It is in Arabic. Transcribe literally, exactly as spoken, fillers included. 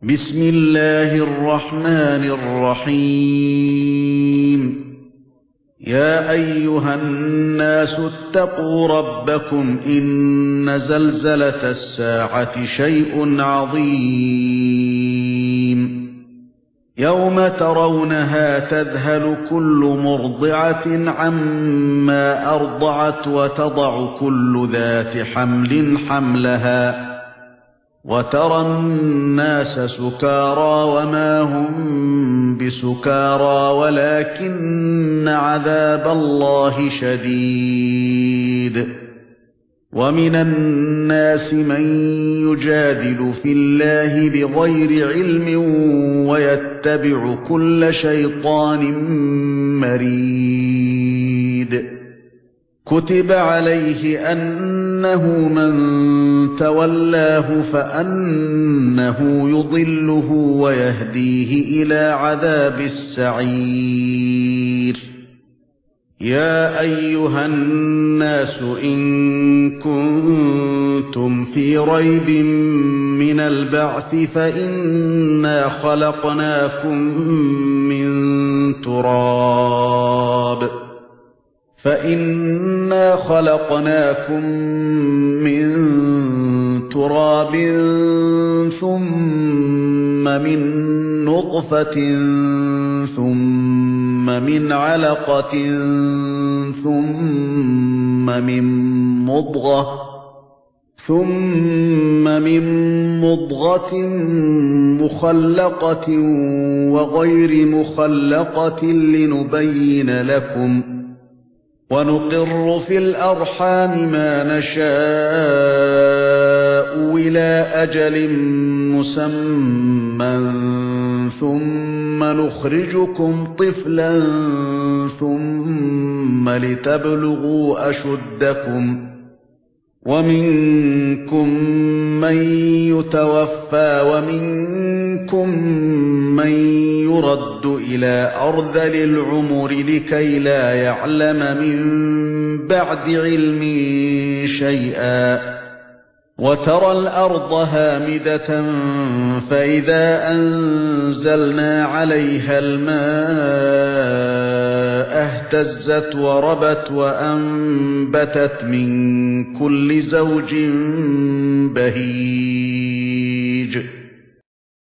بسم الله الرحمن الرحيم يا أيها الناس اتقوا ربكم إن زلزلة الساعة شيء عظيم يوم ترونها تذهل كل مرضعة عما أرضعت وتضع كل ذات حمل حملها وترى الناس سكارى وما هم بسكارى ولكن عذاب الله شديد ومن الناس من يجادل في الله بغير علم ويتبع كل شيطان مريد كتب عليه أنه من تولاه فأنه يضله ويهديه إلى عذاب السعير يا أيها الناس إن كنتم في ريب من البعث فإنا خلقناكم من تراب فإنا خلقناكم من تراب ثم من نطفة ثم من علقة ثم من مضغة ثم من مضغة مخلقة وغير مخلقة لنبين لكم ونقر في الأرحام ما نشاء إلى أجل مسمى ثم نخرجكم طفلا ثم لتبلغوا أشدكم ومنكم من يتوفى ومنكم من يرد إلى أرذل العمر لكي لا يعلم من بعد علم شيئا وترى الأرض هامدة فإذا أنزلنا عليها الماء اهتزت وربت وأنبتت من كل زوج بهيج